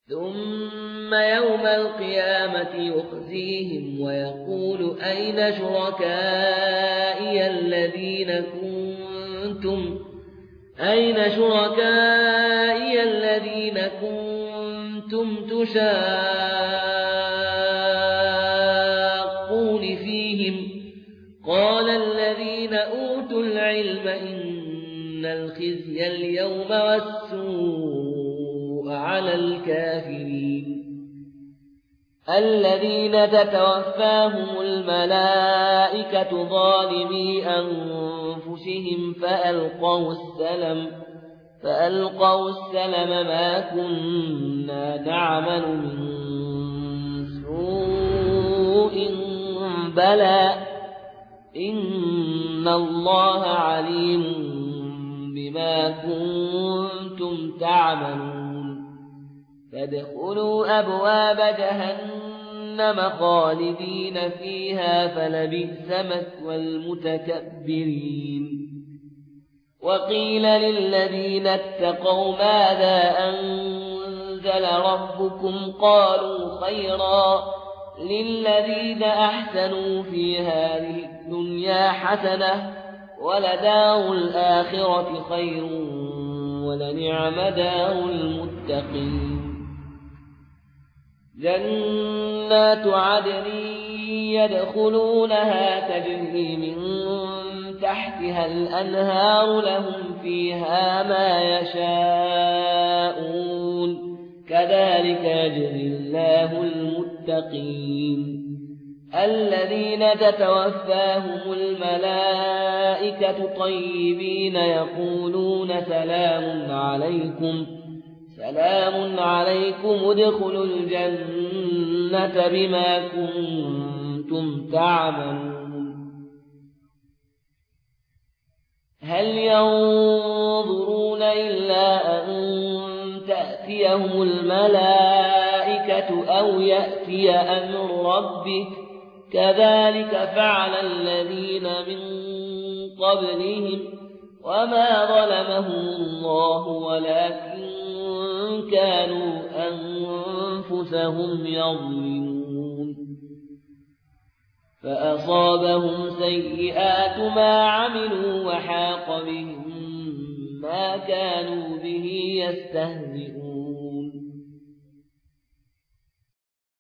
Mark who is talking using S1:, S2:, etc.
S1: ثم يوم القيامة يخزيهم ويقول أين شركائي الذين كنتم تشاقون فيهم قال الذين أوتوا العلم إن الخزي اليوم والسوء على الكافرين الذين تتوفاهم الملائكة ظالمي أنفسهم فألقوا السلم ما كنا نعمل من سوء بلى إن الله عليم بما كنتم تعملون فادخلوا أبواب جهنم خالدين فيها فلبئس مثوى المتكبرين وقيل للذين اتقوا ماذا أنزل ربكم قالوا خيرا للذين أحسنوا في هذه الدنيا حسنة ولدار الآخرة خير ولنعم دار المتقين جنات عدن يدخلونها تجري من تحتها الأنهار لهم فيها ما يشاءون كذلك يجزي الله المتقين الذين تتوفاهم الملائكة طيبين يقولون سلام عليكم ادخلوا الجنة بما كنتم تعملون هل ينظرون إلا أن تأتيهم الملائكة أو يأتي أمر ربك كذلك فعل الذين من قبلهم وما ظلمهم الله ولكن كانوا أنفسهم يظلمون فأصابهم سيئات ما عملوا وحاق بهم ما كانوا به يستهزئون